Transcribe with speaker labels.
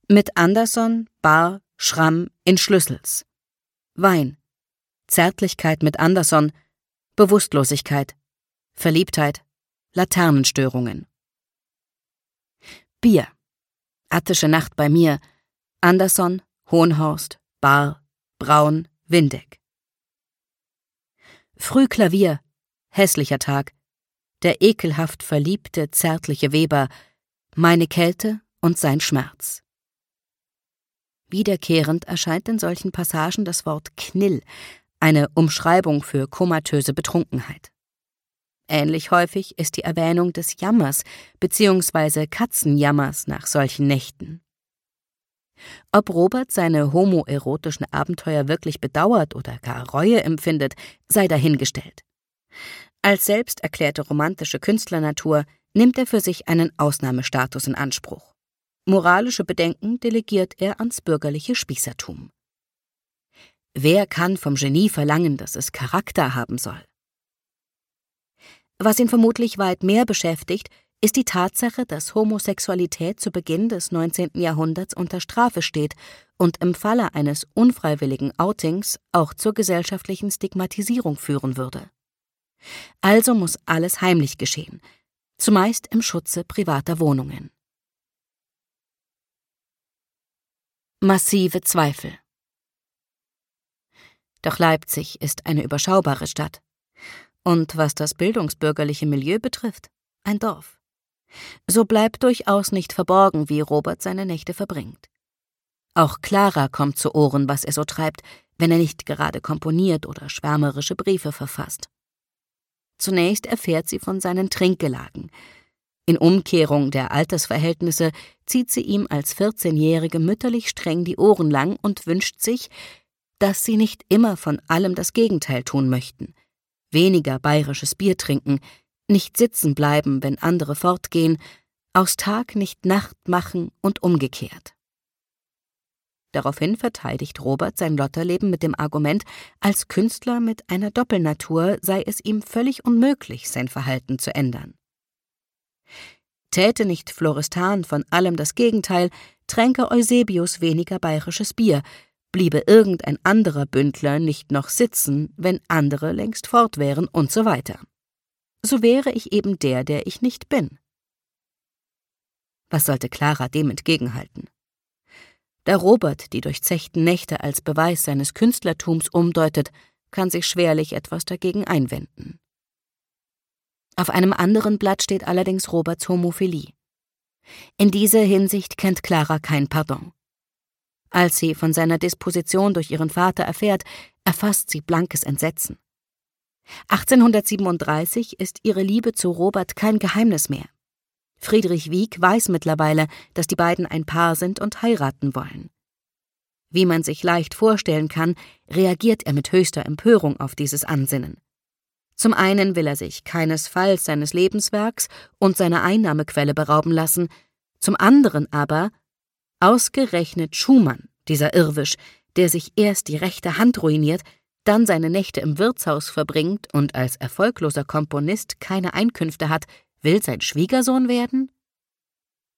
Speaker 1: Mit Anderson, Bar, Schramm in Schlüssels. Wein. Zärtlichkeit mit Anderson. Bewusstlosigkeit. Verliebtheit. Laternenstörungen. Bier. Attische Nacht bei mir. Anderson, Hohenhorst, Bar, Braun, Windeck. Früh Klavier. Hässlicher Tag. Der ekelhaft verliebte, zärtliche Weber. Meine Kälte und sein Schmerz. Wiederkehrend erscheint in solchen Passagen das Wort Knill, eine Umschreibung für komatöse Betrunkenheit. Ähnlich häufig ist die Erwähnung des Jammers bzw. Katzenjammers nach solchen Nächten. Ob Robert seine homoerotischen Abenteuer wirklich bedauert oder gar Reue empfindet, sei dahingestellt. Als selbst erklärte romantische Künstlernatur nimmt er für sich einen Ausnahmestatus in Anspruch. Moralische Bedenken delegiert er ans bürgerliche Spießertum. Wer kann vom Genie verlangen, dass es Charakter haben soll? Was ihn vermutlich weit mehr beschäftigt, ist die Tatsache, dass Homosexualität zu Beginn des 19. Jahrhunderts unter Strafe steht und im Falle eines unfreiwilligen Outings auch zur gesellschaftlichen Stigmatisierung führen würde. Also muss alles heimlich geschehen, zumeist im Schutze privater Wohnungen. Massive Zweifel. Doch Leipzig ist eine überschaubare Stadt. Und was das bildungsbürgerliche Milieu betrifft, ein Dorf. So bleibt durchaus nicht verborgen, wie Robert seine Nächte verbringt. Auch Clara kommt zu Ohren, was er so treibt, wenn er nicht gerade komponiert oder schwärmerische Briefe verfasst. Zunächst erfährt sie von seinen Trinkgelagen. In Umkehrung der Altersverhältnisse zieht sie ihm als 14-Jährige mütterlich streng die Ohren lang und wünscht sich, dass sie nicht immer von allem das Gegenteil tun möchten. Weniger bayerisches Bier trinken, nicht sitzen bleiben, wenn andere fortgehen, aus Tag nicht Nacht machen und umgekehrt. Daraufhin verteidigt Robert sein Lotterleben mit dem Argument, als Künstler mit einer Doppelnatur sei es ihm völlig unmöglich, sein Verhalten zu ändern. Täte nicht Florestan von allem das Gegenteil, tränke Eusebius weniger bayerisches Bier, bliebe irgendein anderer Bündler nicht noch sitzen, wenn andere längst fort wären und so weiter. So wäre ich eben der ich nicht bin. Was sollte Clara dem entgegenhalten? Da Robert die durchzechten Nächte als Beweis seines Künstlertums umdeutet, kann sich schwerlich etwas dagegen einwenden. Auf einem anderen Blatt steht allerdings Roberts Homophilie. In dieser Hinsicht kennt Clara kein Pardon. Als sie von seiner Disposition durch ihren Vater erfährt, erfasst sie blankes Entsetzen. 1837 ist ihre Liebe zu Robert kein Geheimnis mehr. Friedrich Wieck weiß mittlerweile, dass die beiden ein Paar sind und heiraten wollen. Wie man sich leicht vorstellen kann, reagiert er mit höchster Empörung auf dieses Ansinnen. Zum einen will er sich keinesfalls seines Lebenswerks und seiner Einnahmequelle berauben lassen, zum anderen aber ausgerechnet Schumann, dieser Irrwisch, der sich erst die rechte Hand ruiniert, dann seine Nächte im Wirtshaus verbringt und als erfolgloser Komponist keine Einkünfte hat, will sein Schwiegersohn werden?